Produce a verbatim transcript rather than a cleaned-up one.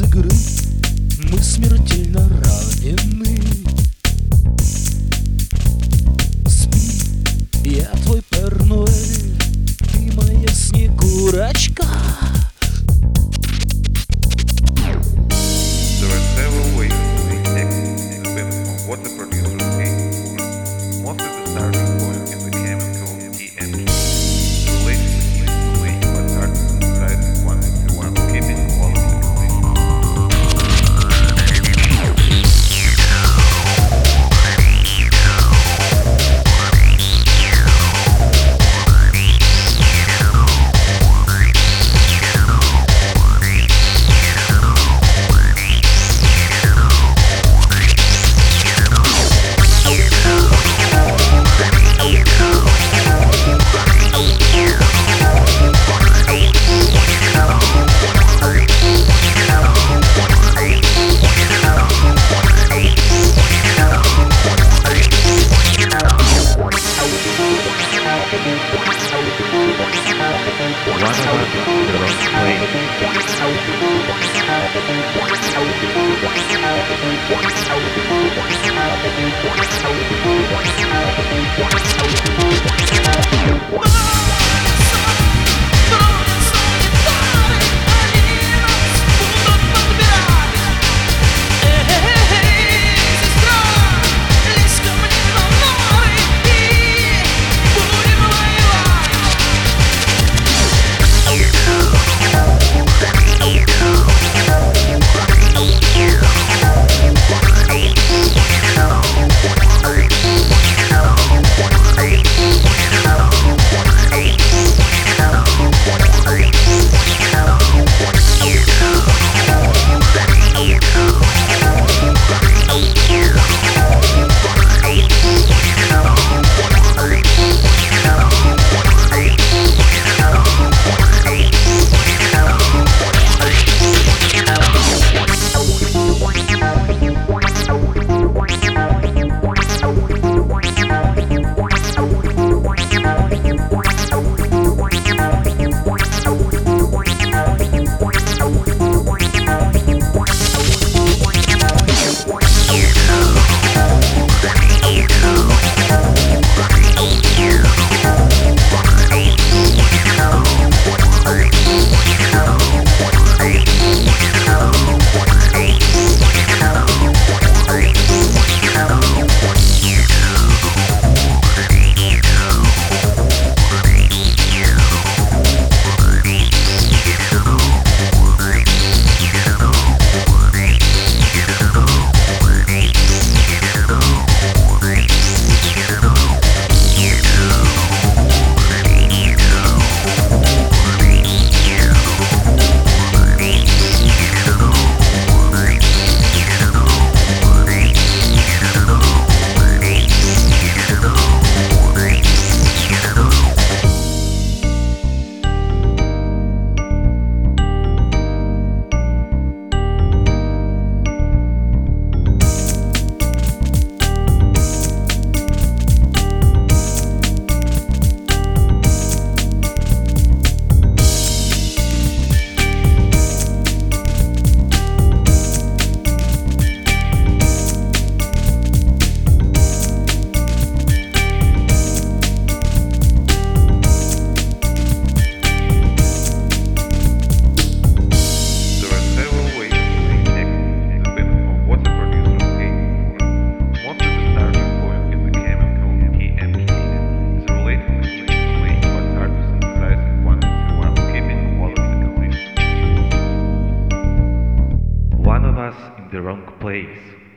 игры мы смертельно ранены. Спи, я твой Пэр Нуэль, ты моя Снегурочка. There are several ways to make text, depending on what the producer aims for. Most of the starting point is the chemical T M P. The relation is easy to make, but hard to synthesize in one if you want to keep it quality consistent. One of us in the wrong place.